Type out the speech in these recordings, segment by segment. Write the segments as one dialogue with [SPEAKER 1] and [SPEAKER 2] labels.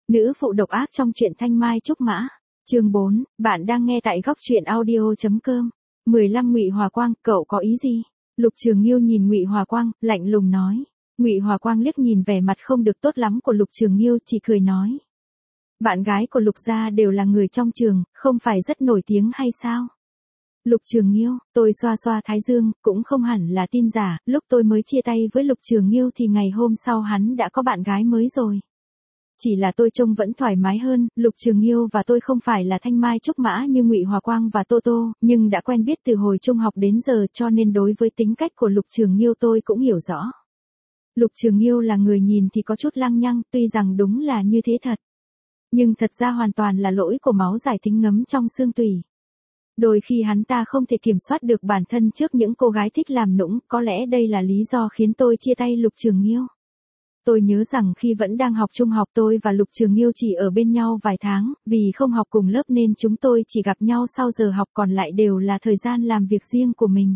[SPEAKER 1] Nữ phụ độc ác trong truyện Thanh Mai Trúc Mã. Chương 4, bạn đang nghe tại góc truyện audio.com. 15 Ngụy Hòa Quang, cậu có ý gì? Lục Trường Nghiêu nhìn Ngụy Hòa Quang, lạnh lùng nói. Ngụy Hòa Quang liếc nhìn vẻ mặt không được tốt lắm của Lục Trường Nghiêu, chỉ cười nói. Bạn gái của Lục gia đều là người trong trường, không phải rất nổi tiếng hay sao? Lục Trường Nghiêu, tôi xoa xoa thái dương, cũng không hẳn là tin giả, lúc tôi mới chia tay với Lục Trường Nghiêu thì ngày hôm sau hắn đã có bạn gái mới rồi. Chỉ là tôi trông vẫn thoải mái hơn, Lục Trường Nghiêu và tôi không phải là Thanh Mai Trúc Mã như Ngụy Hòa Quang và Tô Tô, nhưng đã quen biết từ hồi trung học đến giờ cho nên đối với tính cách của Lục Trường Nghiêu tôi cũng hiểu rõ. Lục Trường Nghiêu là người nhìn thì có chút lăng nhăng, tuy rằng đúng là như thế thật. Nhưng thật ra hoàn toàn là lỗi của máu giải tính ngấm trong xương tủy. Đôi khi hắn ta không thể kiểm soát được bản thân trước những cô gái thích làm nũng, có lẽ đây là lý do khiến tôi chia tay Lục Trường Nghiêu. Tôi nhớ rằng khi vẫn đang học trung học tôi và Lục Trường Nghiêu chỉ ở bên nhau vài tháng, vì không học cùng lớp nên chúng tôi chỉ gặp nhau sau giờ học, còn lại đều là thời gian làm việc riêng của mình.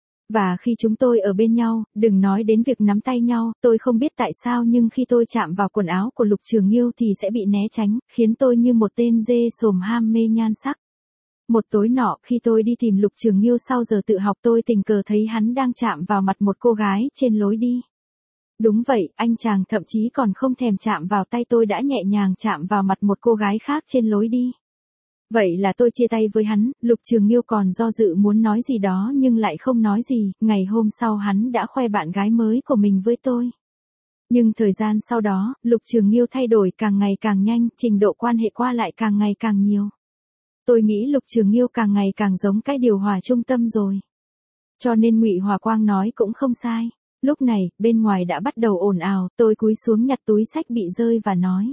[SPEAKER 1] Và khi chúng tôi ở bên nhau, đừng nói đến việc nắm tay nhau, tôi không biết tại sao nhưng khi tôi chạm vào quần áo của Lục Trường Nghiêu thì sẽ bị né tránh, khiến tôi như một tên dê sồm ham mê nhan sắc. Một tối nọ khi tôi đi tìm Lục Trường Nghiêu sau giờ tự học tôi tình cờ thấy hắn đang chạm vào mặt một cô gái trên lối đi. Đúng vậy, anh chàng thậm chí còn không thèm chạm vào tay tôi đã nhẹ nhàng chạm vào mặt một cô gái khác trên lối đi. Vậy là tôi chia tay với hắn, Lục Trường Nghiêu còn do dự muốn nói gì đó nhưng lại không nói gì, ngày hôm sau hắn đã khoe bạn gái mới của mình với tôi. Nhưng thời gian sau đó, Lục Trường Nghiêu thay đổi càng ngày càng nhanh, trình độ quan hệ qua lại càng ngày càng nhiều. Tôi nghĩ Lục Trường Nghiêu càng ngày càng giống cái điều hòa trung tâm rồi. Cho nên Ngụy Hòa Quang nói cũng không sai. Lúc này, bên ngoài đã bắt đầu ồn ào, tôi cúi xuống nhặt túi xách bị rơi và nói.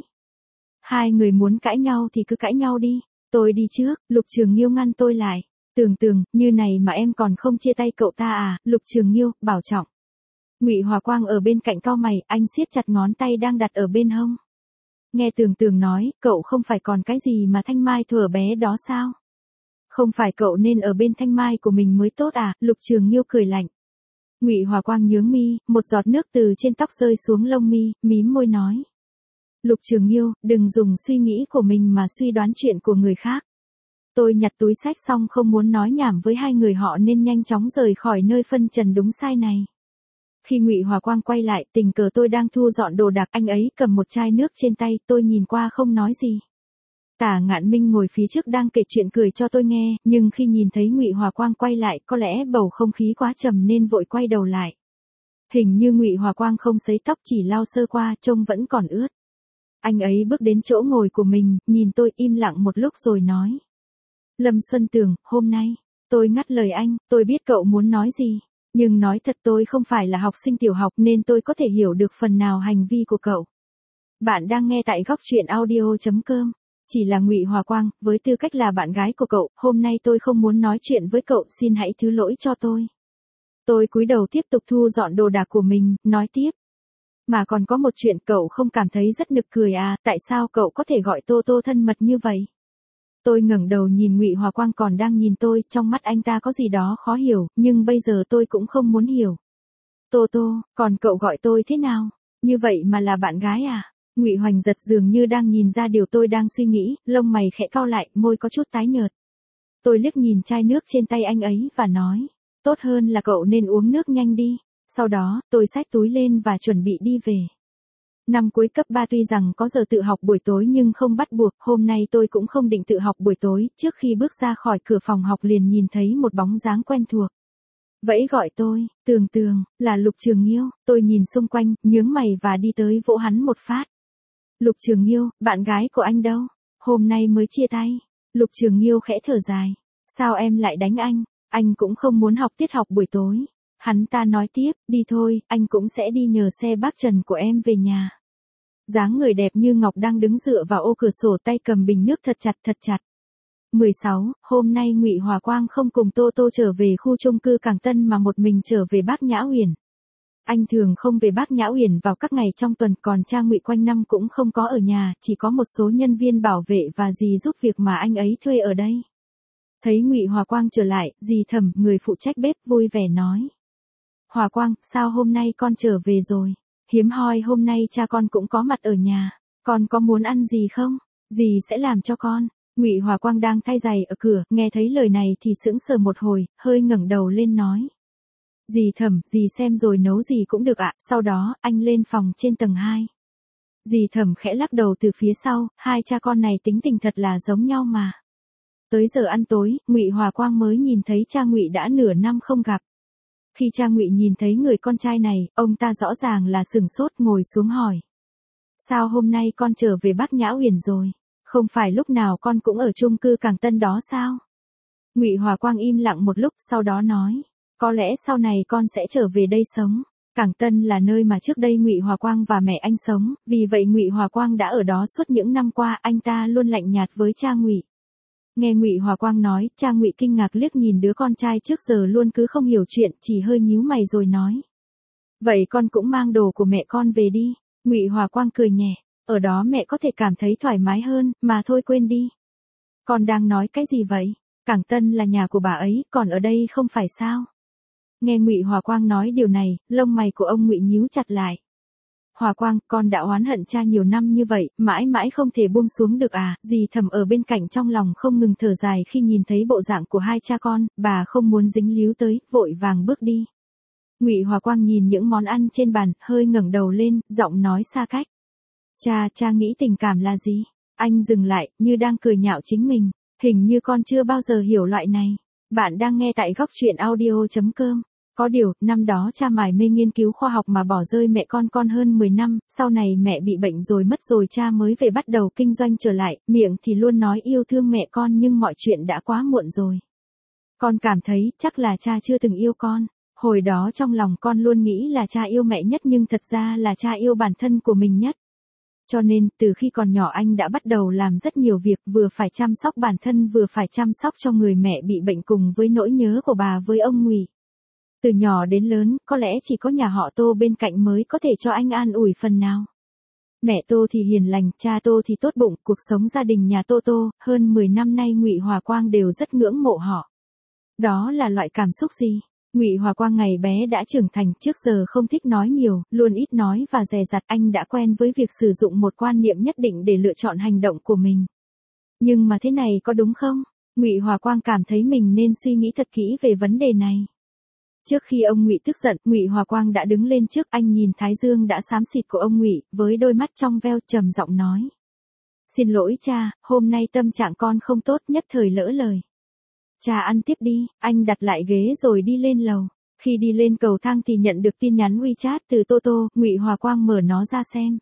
[SPEAKER 1] Hai người muốn cãi nhau thì cứ cãi nhau đi, tôi đi trước, Lục Trường Nghiêu ngăn tôi lại. Tường, như này mà em còn không chia tay cậu ta à, Lục Trường Nghiêu, bảo trọng. Ngụy Hòa Quang ở bên cạnh cau mày, anh siết chặt ngón tay đang đặt ở bên hông. Nghe Tường nói, cậu không phải còn cái gì mà Thanh Mai thuở bé đó sao? Không phải cậu nên ở bên Thanh Mai của mình mới tốt à, Lục Trường Nghiêu cười lạnh. Ngụy Hòa Quang nhướng mi, một giọt nước từ trên tóc rơi xuống lông mi, mím môi nói. Lục Trường Nghiêu, đừng dùng suy nghĩ của mình mà suy đoán chuyện của người khác. Tôi nhặt túi xách xong không muốn nói nhảm với hai người họ nên nhanh chóng rời khỏi nơi phân trần đúng sai này. Khi Ngụy Hòa Quang quay lại, tình cờ tôi đang thu dọn đồ đạc, anh ấy cầm một chai nước trên tay, tôi nhìn qua không nói gì. Tả Ngạn Minh ngồi phía trước đang kể chuyện cười cho tôi nghe, nhưng khi nhìn thấy Ngụy Hòa Quang quay lại, có lẽ bầu không khí quá trầm nên vội quay đầu lại. Hình như Ngụy Hòa Quang không sấy tóc, chỉ lau sơ qua, trông vẫn còn ướt. Anh ấy bước đến chỗ ngồi của mình, nhìn tôi im lặng một lúc rồi nói. Lâm Xuân Tường, hôm nay, tôi ngắt lời anh, tôi biết cậu muốn nói gì, nhưng nói thật tôi không phải là học sinh tiểu học nên tôi có thể hiểu được phần nào hành vi của cậu. Bạn đang nghe tại góc truyện audio.com. Chỉ là Ngụy Hòa Quang, với tư cách là bạn gái của cậu, hôm nay tôi không muốn nói chuyện với cậu, xin hãy thứ lỗi cho tôi. Tôi cúi đầu tiếp tục thu dọn đồ đạc của mình, nói tiếp. Mà còn có một chuyện cậu không cảm thấy rất nực cười à, tại sao cậu có thể gọi Tô Tô thân mật như vậy? Tôi ngẩng đầu nhìn Ngụy Hòa Quang còn đang nhìn tôi, trong mắt anh ta có gì đó khó hiểu, nhưng bây giờ tôi cũng không muốn hiểu. Tô Tô, còn cậu gọi tôi thế nào? Như vậy mà là bạn gái à? Ngụy Hoành Giật dường như đang nhìn ra điều tôi đang suy nghĩ, lông mày khẽ cau lại, môi có chút tái nhợt. Tôi liếc nhìn chai nước trên tay anh ấy và nói, tốt hơn là cậu nên uống nước nhanh đi. Sau đó, tôi xách túi lên và chuẩn bị đi về. Năm cuối cấp 3 tuy rằng có giờ tự học buổi tối nhưng không bắt buộc, hôm nay tôi cũng không định tự học buổi tối, trước khi bước ra khỏi cửa phòng học liền nhìn thấy một bóng dáng quen thuộc. Vẫy gọi tôi, Tường, là Lục Trường Nghiêu, tôi nhìn xung quanh, nhướng mày và đi tới vỗ hắn một phát. Lục Trường Nghiêu, bạn gái của anh đâu? Hôm nay mới chia tay. Lục Trường Nghiêu khẽ thở dài. Sao em lại đánh anh cũng không muốn học tiết học buổi tối. Hắn ta nói tiếp, đi thôi, anh cũng sẽ đi nhờ xe bác Trần của em về nhà. Dáng người đẹp như ngọc đang đứng dựa vào ô cửa sổ, tay cầm bình nước thật chặt. 16, hôm nay Ngụy Hòa Quang không cùng Tô Tô trở về khu chung cư Cảng Tân mà một mình trở về Bác Nhã Uyển. Anh thường không về Bác Nhã Uyển vào các ngày trong tuần, còn cha Ngụy quanh năm cũng không có ở nhà, chỉ có một số nhân viên bảo vệ và dì giúp việc mà anh ấy thuê ở đây. Thấy Ngụy Hòa Quang trở lại, dì Thẩm, người phụ trách bếp, vui vẻ nói. Hòa Quang, sao hôm nay con trở về rồi? Hiếm hoi hôm nay cha con cũng có mặt ở nhà. Con có muốn ăn gì không? Dì sẽ làm cho con. Ngụy Hòa Quang đang thay giày ở cửa, nghe thấy lời này thì sững sờ một hồi, hơi ngẩng đầu lên nói. Dì Thẩm, dì xem rồi nấu gì cũng được ạ. Sau đó, anh lên phòng trên tầng 2. Dì Thẩm khẽ lắc đầu từ phía sau, hai cha con này tính tình thật là giống nhau mà. Tới giờ ăn tối, Ngụy Hòa Quang mới nhìn thấy cha Ngụy đã nửa năm không gặp. Khi cha Ngụy nhìn thấy người con trai này, ông ta rõ ràng là sửng sốt ngồi xuống hỏi. Sao hôm nay con trở về Bắc Nhã Uyển rồi? Không phải lúc nào con cũng ở chung cư Cảng Tân đó sao? Ngụy Hòa Quang im lặng một lúc sau đó nói. Có lẽ sau này con sẽ trở về đây sống. Cảng Tân là nơi mà trước đây Ngụy Hòa Quang và mẹ anh sống, vì vậy Ngụy Hòa Quang đã ở đó suốt những năm qua, anh ta luôn lạnh nhạt với cha Ngụy. Nghe Ngụy Hòa Quang nói, cha Ngụy kinh ngạc liếc nhìn đứa con trai trước giờ luôn cứ không hiểu chuyện, chỉ hơi nhíu mày rồi nói. Vậy con cũng mang đồ của mẹ con về đi. Ngụy Hòa Quang cười nhẹ, ở đó mẹ có thể cảm thấy thoải mái hơn, mà thôi quên đi. Con đang nói cái gì vậy? Cảng Tân là nhà của bà ấy, còn ở đây không phải sao? Nghe Ngụy Hòa Quang nói điều này, lông mày của ông Ngụy nhíu chặt lại. Hòa Quang, con đã oán hận cha nhiều năm như vậy, mãi mãi không thể buông xuống được à? Dì Thẩm ở bên cạnh trong lòng không ngừng thở dài khi nhìn thấy bộ dạng của hai cha con, bà không muốn dính líu tới, vội vàng bước đi. Ngụy Hòa Quang nhìn những món ăn trên bàn, hơi ngẩng đầu lên, giọng nói xa cách. Cha nghĩ tình cảm là gì? Anh dừng lại, như đang cười nhạo chính mình. Hình như con chưa bao giờ hiểu loại này. Bạn đang nghe tại góc truyện audio.com. Có điều, năm đó cha mải mê nghiên cứu khoa học mà bỏ rơi mẹ con hơn 10 năm, sau này mẹ bị bệnh rồi mất rồi cha mới về bắt đầu kinh doanh trở lại, miệng thì luôn nói yêu thương mẹ con nhưng mọi chuyện đã quá muộn rồi. Con cảm thấy chắc là cha chưa từng yêu con. Hồi đó trong lòng con luôn nghĩ là cha yêu mẹ nhất nhưng thật ra là cha yêu bản thân của mình nhất. Cho nên, từ khi còn nhỏ anh đã bắt đầu làm rất nhiều việc, vừa phải chăm sóc bản thân vừa phải chăm sóc cho người mẹ bị bệnh cùng với nỗi nhớ của bà với ông Ngụy. Từ nhỏ đến lớn, có lẽ chỉ có nhà họ Tô bên cạnh mới có thể cho anh an ủi phần nào. Mẹ Tô thì hiền lành, cha Tô thì tốt bụng, cuộc sống gia đình nhà Tô, hơn 10 năm nay Ngụy Hòa Quang đều rất ngưỡng mộ họ. Đó là loại cảm xúc gì? Ngụy Hòa Quang ngày bé đã trưởng thành, trước giờ không thích nói nhiều, luôn ít nói và dè dặt, anh đã quen với việc sử dụng một quan niệm nhất định để lựa chọn hành động của mình. Nhưng mà thế này có đúng không? Ngụy Hòa Quang cảm thấy mình nên suy nghĩ thật kỹ về vấn đề này. Trước khi ông Ngụy tức giận, Ngụy Hòa Quang đã đứng lên trước, anh nhìn thái dương đã xám xịt của ông Ngụy, với đôi mắt trong veo trầm giọng nói. Xin lỗi cha, hôm nay tâm trạng con không tốt, nhất thời lỡ lời. Cha ăn tiếp đi, anh đặt lại ghế rồi đi lên lầu. Khi đi lên cầu thang thì nhận được tin nhắn WeChat từ Tô, Ngụy Hòa Quang mở nó ra xem.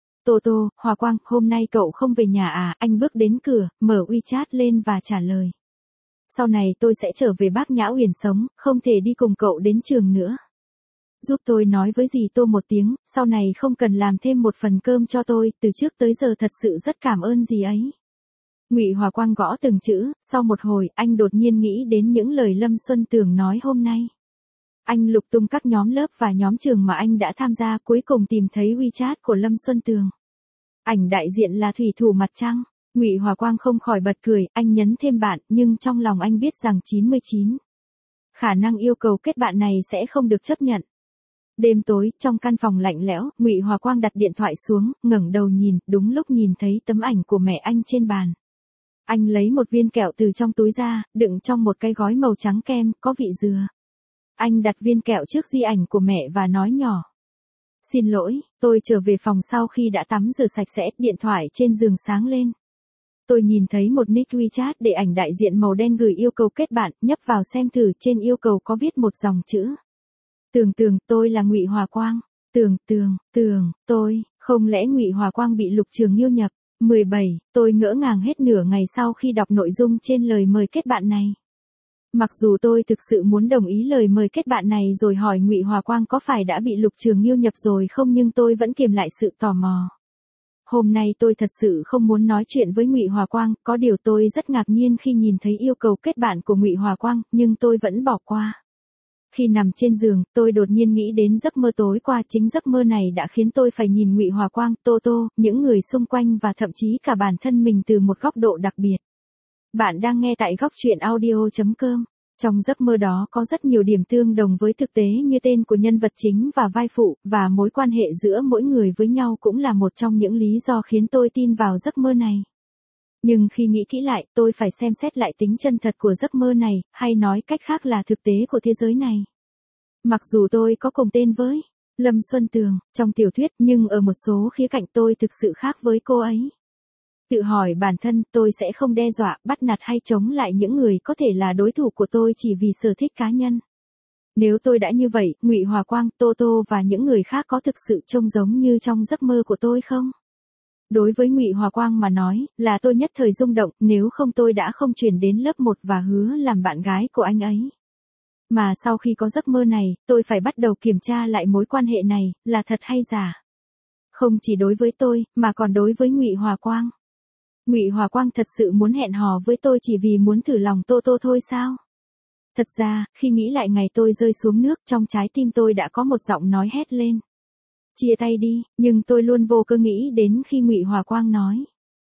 [SPEAKER 1] Tô, Hòa Quang, hôm nay cậu không về nhà à? Anh bước đến cửa, mở WeChat lên và trả lời. Sau này tôi sẽ trở về Bắc Nhã Uyển sống, không thể đi cùng cậu đến trường nữa. Giúp tôi nói với dì Tô một tiếng, sau này không cần làm thêm một phần cơm cho tôi, từ trước tới giờ thật sự rất cảm ơn dì ấy. Ngụy Hòa Quang gõ từng chữ, sau một hồi, anh đột nhiên nghĩ đến những lời Lâm Xuân Tường nói hôm nay. Anh lục tung các nhóm lớp và nhóm trường mà anh đã tham gia, cuối cùng tìm thấy WeChat của Lâm Xuân Tường. Ảnh đại diện là thủy thủ mặt trăng. Ngụy Hòa Quang không khỏi bật cười, anh nhấn thêm bạn, nhưng trong lòng anh biết rằng 99. Khả năng yêu cầu kết bạn này sẽ không được chấp nhận. Đêm tối, trong căn phòng lạnh lẽo, Ngụy Hòa Quang đặt điện thoại xuống, ngẩng đầu nhìn, đúng lúc nhìn thấy tấm ảnh của mẹ anh trên bàn. Anh lấy một viên kẹo từ trong túi ra, đựng trong một cái gói màu trắng kem, có vị dừa. Anh đặt viên kẹo trước di ảnh của mẹ và nói nhỏ. Xin lỗi, tôi trở về phòng sau khi đã tắm rửa sạch sẽ, điện thoại trên giường sáng lên. Tôi nhìn thấy một nick WeChat để ảnh đại diện màu đen gửi yêu cầu kết bạn, nhấp vào xem thử, trên yêu cầu có viết một dòng chữ. Tường, tôi là Ngụy Hòa Quang. Tôi, không lẽ Ngụy Hòa Quang bị Lục Trường Nghiêu nhập? 17, tôi ngỡ ngàng hết nửa ngày sau khi đọc nội dung trên lời mời kết bạn này. Mặc dù tôi thực sự muốn đồng ý lời mời kết bạn này rồi hỏi Ngụy Hòa Quang có phải đã bị Lục Trường Nghiêu nhập rồi không, nhưng tôi vẫn kiềm lại sự tò mò. Hôm nay tôi thật sự không muốn nói chuyện với Ngụy Hòa Quang, có điều tôi rất ngạc nhiên khi nhìn thấy yêu cầu kết bạn của Ngụy Hòa Quang, nhưng tôi vẫn bỏ qua. Khi nằm trên giường, tôi đột nhiên nghĩ đến giấc mơ tối qua, chính giấc mơ này đã khiến tôi phải nhìn Ngụy Hòa Quang, Tô, những người xung quanh và thậm chí cả bản thân mình từ một góc độ đặc biệt. Bạn đang nghe tại góc truyện audio.com. Trong giấc mơ đó có rất nhiều điểm tương đồng với thực tế như tên của nhân vật chính và vai phụ, và mối quan hệ giữa mỗi người với nhau cũng là một trong những lý do khiến tôi tin vào giấc mơ này. Nhưng khi nghĩ kỹ lại, tôi phải xem xét lại tính chân thật của giấc mơ này, hay nói cách khác là thực tế của thế giới này. Mặc dù tôi có cùng tên với Lâm Xuân Tường trong tiểu thuyết, nhưng ở một số khía cạnh tôi thực sự khác với cô ấy. Tự hỏi bản thân, tôi sẽ không đe dọa, bắt nạt hay chống lại những người có thể là đối thủ của tôi chỉ vì sở thích cá nhân. Nếu tôi đã như vậy, Ngụy Hòa Quang, Toto và những người khác có thực sự trông giống như trong giấc mơ của tôi không? Đối với Ngụy Hòa Quang mà nói, là tôi nhất thời rung động, nếu không tôi đã không chuyển đến lớp 1 và hứa làm bạn gái của anh ấy. Mà sau khi có giấc mơ này, tôi phải bắt đầu kiểm tra lại mối quan hệ này, là thật hay giả. Không chỉ đối với tôi, mà còn đối với Ngụy Hòa Quang. Ngụy Hòa Quang thật sự muốn hẹn hò với tôi chỉ vì muốn thử lòng Toto thôi sao? Thật ra, khi nghĩ lại ngày tôi rơi xuống nước, trong trái tim tôi đã có một giọng nói hét lên. Chia tay đi, nhưng tôi luôn vô cơ nghĩ đến khi Ngụy Hòa Quang nói.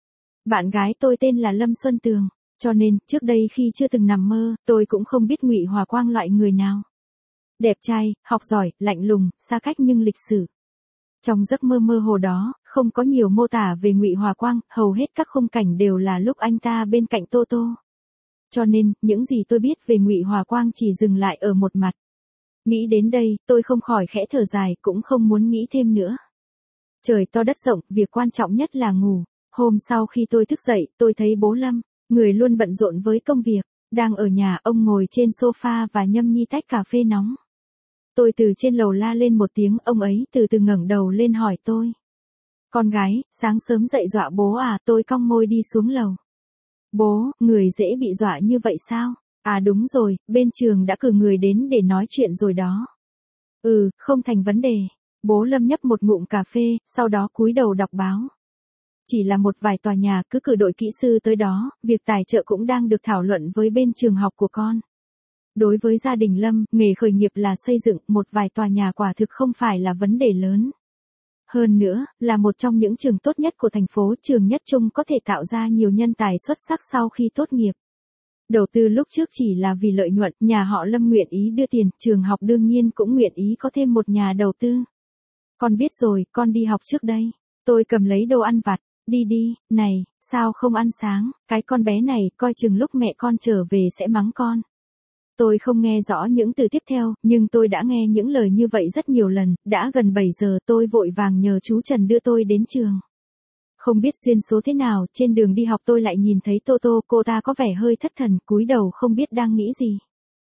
[SPEAKER 1] Bạn gái tôi tên là Lâm Xuân Tường, cho nên, trước đây khi chưa từng nằm mơ, tôi cũng không biết Ngụy Hòa Quang loại người nào. Đẹp trai, học giỏi, lạnh lùng, xa cách nhưng lịch sử. Trong giấc mơ mơ hồ đó, không có nhiều mô tả về Ngụy Hòa Quang, hầu hết các khung cảnh đều là lúc anh ta bên cạnh Toto. Cho nên, những gì tôi biết về Ngụy Hòa Quang chỉ dừng lại ở một mặt. Nghĩ đến đây, tôi không khỏi khẽ thở dài, cũng không muốn nghĩ thêm nữa. Trời to đất rộng, việc quan trọng nhất là ngủ. Hôm sau khi tôi thức dậy, tôi thấy bố Lâm, người luôn bận rộn với công việc, đang ở nhà, ông ngồi trên sofa và nhâm nhi tách cà phê nóng. Tôi từ trên lầu la lên một tiếng, ông ấy từ từ ngẩng đầu lên hỏi tôi. Con gái, sáng sớm dậy dọa bố à? Tôi cong môi đi xuống lầu. Bố, người dễ bị dọa như vậy sao? À đúng rồi, bên trường đã cử người đến để nói chuyện rồi đó. Ừ, không thành vấn đề. Bố Lâm nhấp một ngụm cà phê, sau đó cúi đầu đọc báo. Chỉ là một vài tòa nhà, cứ cử đội kỹ sư tới đó, việc tài trợ cũng đang được thảo luận với bên trường học của con. Đối với gia đình Lâm, nghề khởi nghiệp là xây dựng một vài tòa nhà quả thực không phải là vấn đề lớn. Hơn nữa, là một trong những trường tốt nhất của thành phố, trường Nhất Trung có thể tạo ra nhiều nhân tài xuất sắc sau khi tốt nghiệp. Đầu tư lúc trước chỉ là vì lợi nhuận, nhà họ Lâm nguyện ý đưa tiền, trường học đương nhiên cũng nguyện ý có thêm một nhà đầu tư. Con biết rồi, con đi học trước đây. Tôi cầm lấy đồ ăn vặt, đi đi, này, sao không ăn sáng, cái con bé này, coi chừng lúc mẹ con trở về sẽ mắng con. Tôi không nghe rõ những từ tiếp theo, nhưng tôi đã nghe những lời như vậy rất nhiều lần, đã gần 7 giờ tôi vội vàng nhờ chú Trần đưa tôi đến trường. Không biết duyên số thế nào, trên đường đi học tôi lại nhìn thấy Toto, cô ta có vẻ hơi thất thần, cúi đầu không biết đang nghĩ gì.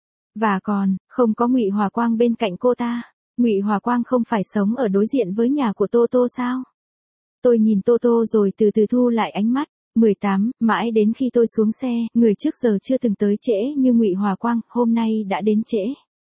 [SPEAKER 1] Và còn, không có Ngụy Hòa Quang bên cạnh cô ta. Ngụy Hòa Quang không phải sống ở đối diện với nhà của Toto sao? Tôi nhìn Toto rồi từ từ thu lại ánh mắt. 18, mãi đến khi tôi xuống xe, người trước giờ chưa từng tới trễ như Ngụy Hòa Quang, hôm nay đã đến trễ.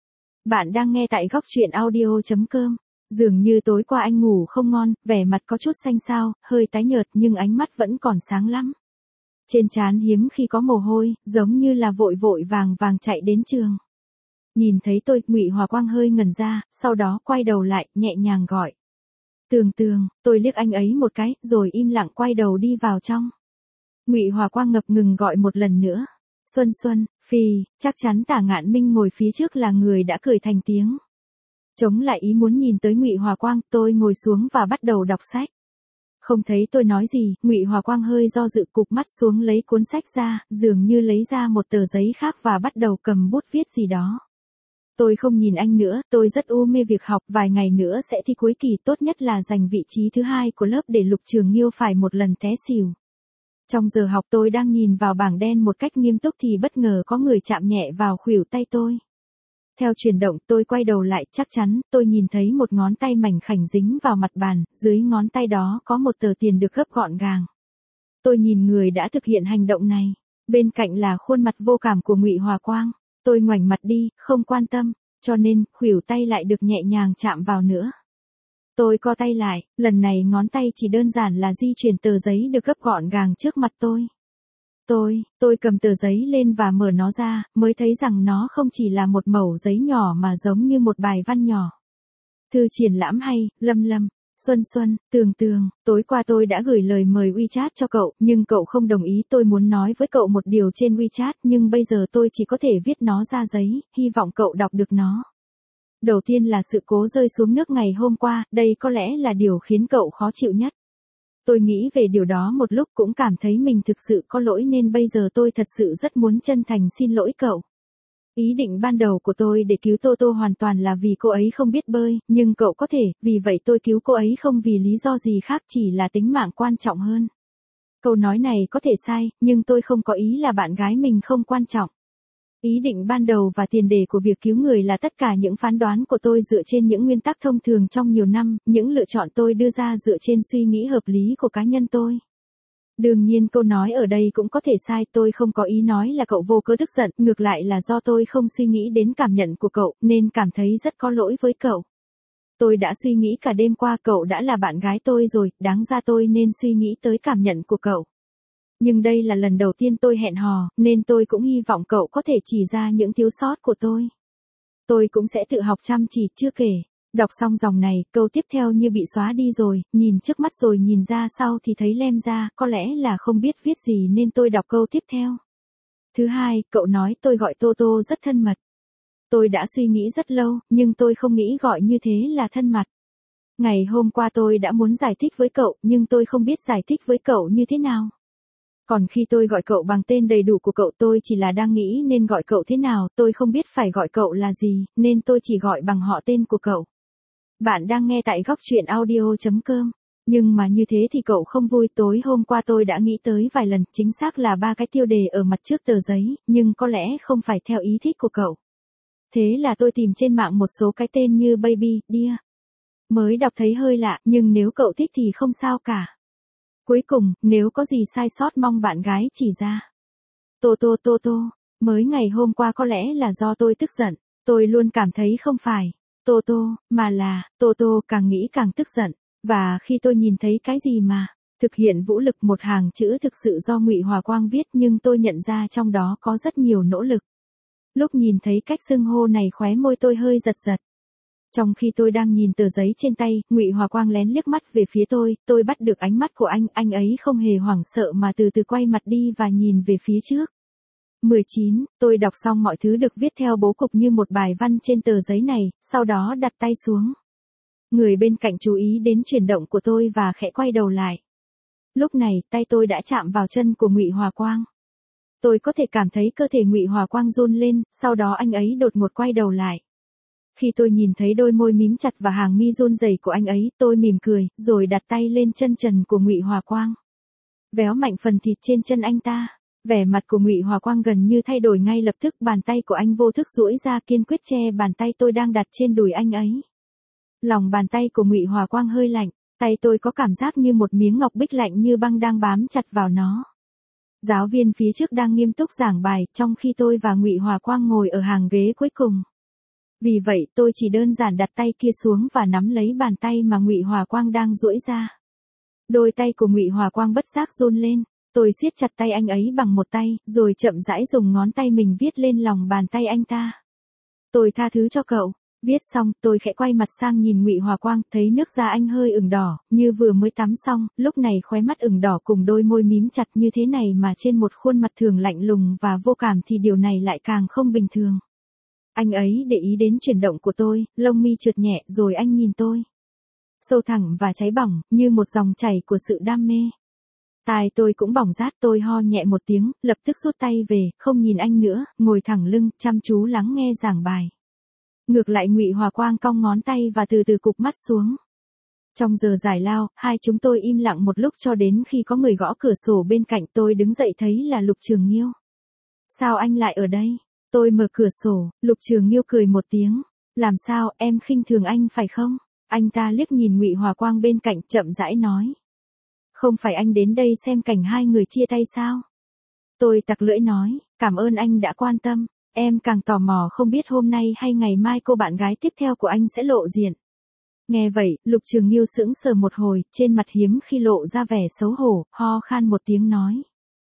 [SPEAKER 1] Bạn đang nghe tại góc truyện audio.com. Dường như tối qua anh ngủ không ngon, vẻ mặt có chút xanh xao, hơi tái nhợt nhưng ánh mắt vẫn còn sáng lắm. Trên trán hiếm khi có mồ hôi, giống như là vội vội vàng vàng chạy đến trường. Nhìn thấy tôi, Ngụy Hòa Quang hơi ngẩn ra, sau đó quay đầu lại, nhẹ nhàng gọi. Tường Tường, tôi liếc anh ấy một cái, rồi im lặng quay đầu đi vào trong. Ngụy Hòa Quang ngập ngừng gọi một lần nữa. Xuân Xuân, Phi, chắc chắn Tả Ngạn Minh ngồi phía trước là người đã cười thành tiếng. Chống lại ý muốn nhìn tới Ngụy Hòa Quang, tôi ngồi xuống và bắt đầu đọc sách. Không thấy tôi nói gì, Ngụy Hòa Quang hơi do dự, cụp mắt xuống lấy cuốn sách ra, dường như lấy ra một tờ giấy khác và bắt đầu cầm bút viết gì đó. Tôi không nhìn anh nữa, tôi rất u mê việc học, vài ngày nữa sẽ thi cuối kỳ, tốt nhất là giành vị trí thứ 2 của lớp để Lục Trường Nghiêu phải một lần té xỉu. Trong giờ học tôi đang nhìn vào bảng đen một cách nghiêm túc thì bất ngờ có người chạm nhẹ vào khuỷu tay tôi. Theo chuyển động tôi quay đầu lại, chắc chắn, tôi nhìn thấy một ngón tay mảnh khảnh dính vào mặt bàn, dưới ngón tay đó có một tờ tiền được gấp gọn gàng. Tôi nhìn người đã thực hiện hành động này, bên cạnh là khuôn mặt vô cảm của Ngụy Hòa Quang. Tôi ngoảnh mặt đi, không quan tâm, cho nên, khuỷu tay lại được nhẹ nhàng chạm vào nữa. Tôi co tay lại, lần này ngón tay chỉ đơn giản là di chuyển tờ giấy được gấp gọn gàng trước mặt tôi. Tôi cầm tờ giấy lên và mở nó ra, mới thấy rằng nó không chỉ là một mẩu giấy nhỏ mà giống như một bài văn nhỏ. Thư triển lãm hay, Lâm Lâm, Xuân Xuân, Tường Tường, tối qua tôi đã gửi lời mời WeChat cho cậu, nhưng cậu không đồng ý. Tôi muốn nói với cậu một điều trên WeChat, nhưng bây giờ tôi chỉ có thể viết nó ra giấy, hy vọng cậu đọc được nó. Đầu tiên là sự cố rơi xuống nước ngày hôm qua, đây có lẽ là điều khiến cậu khó chịu nhất. Tôi nghĩ về điều đó một lúc cũng cảm thấy mình thực sự có lỗi nên bây giờ tôi thật sự rất muốn chân thành xin lỗi cậu. Ý định ban đầu của tôi để cứu Tô Tô hoàn toàn là vì cô ấy không biết bơi, nhưng cậu có thể, vì vậy tôi cứu cô ấy không vì lý do gì khác, chỉ là tính mạng quan trọng hơn. Câu nói này có thể sai, nhưng tôi không có ý là bạn gái mình không quan trọng. Ý định ban đầu và tiền đề của việc cứu người là tất cả những phán đoán của tôi dựa trên những nguyên tắc thông thường trong nhiều năm, những lựa chọn tôi đưa ra dựa trên suy nghĩ hợp lý của cá nhân tôi. Đương nhiên câu nói ở đây cũng có thể sai, tôi không có ý nói là cậu vô cớ tức giận, ngược lại là do tôi không suy nghĩ đến cảm nhận của cậu, nên cảm thấy rất có lỗi với cậu. Tôi đã suy nghĩ cả đêm qua, cậu đã là bạn gái tôi rồi, đáng ra tôi nên suy nghĩ tới cảm nhận của cậu. Nhưng đây là lần đầu tiên tôi hẹn hò, nên tôi cũng hy vọng cậu có thể chỉ ra những thiếu sót của tôi. Tôi cũng sẽ tự học chăm chỉ, chưa kể. Đọc xong dòng này, câu tiếp theo như bị xóa đi rồi, nhìn trước mắt rồi nhìn ra sau thì thấy lem ra, có lẽ là không biết viết gì nên tôi đọc câu tiếp theo. Thứ hai, cậu nói tôi gọi Tô Tô rất thân mật. Tôi đã suy nghĩ rất lâu, nhưng tôi không nghĩ gọi như thế là thân mật. Ngày hôm qua tôi đã muốn giải thích với cậu, nhưng tôi không biết giải thích với cậu như thế nào. Còn khi tôi gọi cậu bằng tên đầy đủ của cậu, tôi chỉ là đang nghĩ nên gọi cậu thế nào, tôi không biết phải gọi cậu là gì, nên tôi chỉ gọi bằng họ tên của cậu. Bạn đang nghe tại góc truyện audio.com. Nhưng mà như thế thì cậu không vui. Tối hôm qua tôi đã nghĩ tới vài lần, chính xác là 3 cái tiêu đề ở mặt trước tờ giấy, nhưng có lẽ không phải theo ý thích của cậu. Thế là tôi tìm trên mạng một số cái tên như Baby, Dear. Mới đọc thấy hơi lạ, nhưng nếu cậu thích thì không sao cả. Cuối cùng, nếu có gì sai sót mong bạn gái chỉ ra. Tô Tô Tô Tô, mới ngày hôm qua có lẽ là do tôi tức giận, tôi luôn cảm thấy không phải Tô Tô, mà là Tô Tô, càng nghĩ càng tức giận. Và khi tôi nhìn thấy cái gì mà thực hiện vũ lực, một hàng chữ thực sự do Ngụy Hòa Quang viết, nhưng tôi nhận ra trong đó có rất nhiều nỗ lực. Lúc nhìn thấy cách xưng hô này, khóe môi tôi hơi giật giật. Trong khi tôi đang nhìn tờ giấy trên tay, Ngụy Hòa Quang lén liếc mắt về phía tôi bắt được ánh mắt của anh ấy không hề hoảng sợ mà từ từ quay mặt đi và nhìn về phía trước. 19, tôi đọc xong mọi thứ được viết theo bố cục như một bài văn trên tờ giấy này, sau đó đặt tay xuống. Người bên cạnh chú ý đến chuyển động của tôi và khẽ quay đầu lại. Lúc này, tay tôi đã chạm vào chân của Ngụy Hòa Quang. Tôi có thể cảm thấy cơ thể Ngụy Hòa Quang run lên, sau đó anh ấy đột ngột quay đầu lại. Khi tôi nhìn thấy đôi môi mím chặt và hàng mi run rẩy của anh ấy, tôi mỉm cười, rồi đặt tay lên chân trần của Ngụy Hòa Quang. Véo mạnh phần thịt trên chân anh ta. Vẻ mặt của Ngụy Hòa Quang gần như thay đổi ngay lập tức, bàn tay của anh vô thức duỗi ra kiên quyết che bàn tay tôi đang đặt trên đùi anh ấy. Lòng bàn tay của Ngụy Hòa Quang hơi lạnh, tay tôi có cảm giác như một miếng ngọc bích lạnh như băng đang bám chặt vào nó. Giáo viên phía trước đang nghiêm túc giảng bài, trong khi tôi và Ngụy Hòa Quang ngồi ở hàng ghế cuối cùng. Vì vậy, tôi chỉ đơn giản đặt tay kia xuống và nắm lấy bàn tay mà Ngụy Hòa Quang đang duỗi ra. Đôi tay của Ngụy Hòa Quang bất giác run lên, tôi siết chặt tay anh ấy bằng một tay, rồi chậm rãi dùng ngón tay mình viết lên lòng bàn tay anh ta. Tôi tha thứ cho cậu. Viết xong, tôi khẽ quay mặt sang nhìn Ngụy Hòa Quang, thấy nước da anh hơi ửng đỏ, như vừa mới tắm xong, lúc này khóe mắt ửng đỏ cùng đôi môi mím chặt như thế này mà trên một khuôn mặt thường lạnh lùng và vô cảm thì điều này lại càng không bình thường. Anh ấy để ý đến chuyển động của tôi, lông mi trượt nhẹ, rồi anh nhìn tôi. Sâu thẳng và cháy bỏng, như một dòng chảy của sự đam mê. Tai tôi cũng bỏng rát, tôi ho nhẹ một tiếng, lập tức rút tay về, không nhìn anh nữa, ngồi thẳng lưng, chăm chú lắng nghe giảng bài. Ngược lại Ngụy Hòa Quang cong ngón tay và từ từ cụp mắt xuống. Trong giờ giải lao, hai chúng tôi im lặng một lúc cho đến khi có người gõ cửa sổ bên cạnh. Tôi đứng dậy thấy là Lục Trường Nghiêu. Sao anh lại ở đây? Tôi mở cửa sổ, Lục Trường Nghiêu cười một tiếng. Làm sao, em khinh thường anh phải không? Anh ta liếc nhìn Ngụy Hòa Quang bên cạnh, chậm rãi nói. Không phải anh đến đây xem cảnh hai người chia tay sao? Tôi tặc lưỡi nói, cảm ơn anh đã quan tâm. Em càng tò mò không biết hôm nay hay ngày mai cô bạn gái tiếp theo của anh sẽ lộ diện. Nghe vậy, Lục Trường Nghiêu sững sờ một hồi, trên mặt hiếm khi lộ ra vẻ xấu hổ, ho khan một tiếng nói.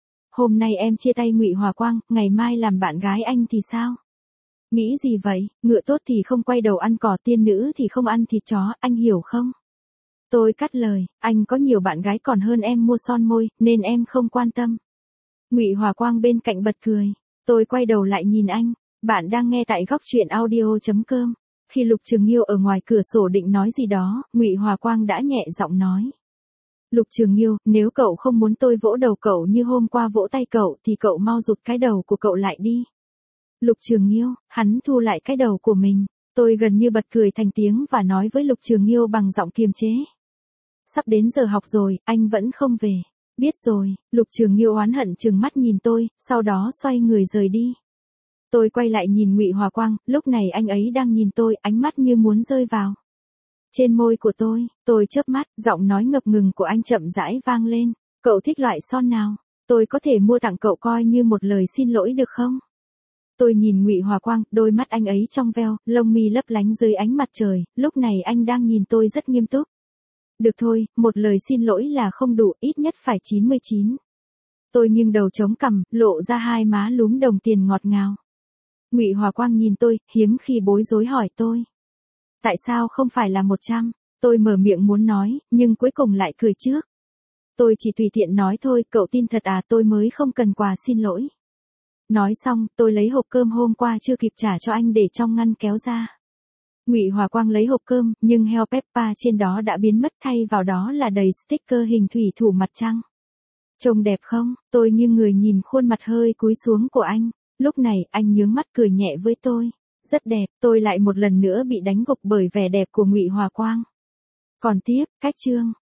[SPEAKER 1] Hôm nay em chia tay Ngụy Hòa Quang, ngày mai làm bạn gái anh thì sao? Nghĩ gì vậy, ngựa tốt thì không quay đầu ăn cỏ, tiên nữ thì không ăn thịt chó, anh hiểu không? Tôi cắt lời, anh có nhiều bạn gái còn hơn em mua son môi, nên em không quan tâm. Ngụy Hòa Quang bên cạnh bật cười. Tôi quay đầu lại nhìn anh. Bạn đang nghe tại góc truyện audio.com. Khi Lục Trường Nghiêu ở ngoài cửa sổ định nói gì đó, Ngụy Hòa Quang đã nhẹ giọng nói. Lục Trường Nghiêu, nếu cậu không muốn tôi vỗ đầu cậu như hôm qua vỗ tay cậu thì cậu mau rụt cái đầu của cậu lại đi. Lục Trường Nghiêu, hắn thu lại cái đầu của mình. Tôi gần như bật cười thành tiếng và nói với Lục Trường Nghiêu bằng giọng kiềm chế. Sắp đến giờ học rồi, anh vẫn không về. Biết rồi, Lục Trường Nghiêu oán hận trừng mắt nhìn tôi, sau đó xoay người rời đi. Tôi quay lại nhìn Ngụy Hòa Quang, lúc này anh ấy đang nhìn tôi, ánh mắt như muốn rơi vào trên môi của tôi chớp mắt, giọng nói ngập ngừng của anh chậm rãi vang lên. Cậu thích loại son nào? Tôi có thể mua tặng cậu coi như một lời xin lỗi được không? Tôi nhìn Ngụy Hòa Quang, đôi mắt anh ấy trong veo, lông mi lấp lánh dưới ánh mặt trời, lúc này anh đang nhìn tôi rất nghiêm túc. Được thôi, một lời xin lỗi là không đủ, ít nhất phải 99. Tôi nghiêng đầu chống cằm, lộ ra hai má lúm đồng tiền ngọt ngào. Ngụy Hòa Quang nhìn tôi, hiếm khi bối rối hỏi tôi. Tại sao không phải là 100? Tôi mở miệng muốn nói, nhưng cuối cùng lại cười trước. Tôi chỉ tùy tiện nói thôi, cậu tin thật à, tôi mới không cần quà xin lỗi. Nói xong, tôi lấy hộp cơm hôm qua chưa kịp trả cho anh để trong ngăn kéo ra. Ngụy Hòa Quang lấy hộp cơm, nhưng heo Peppa trên đó đã biến mất, thay vào đó là đầy sticker hình thủy thủ mặt trăng. Trông đẹp không? Tôi nghiêng người nhìn khuôn mặt hơi cúi xuống của anh. Lúc này, anh nhướng mắt cười nhẹ với tôi. Rất đẹp, tôi lại một lần nữa bị đánh gục bởi vẻ đẹp của Ngụy Hòa Quang. Còn tiếp, cách chương.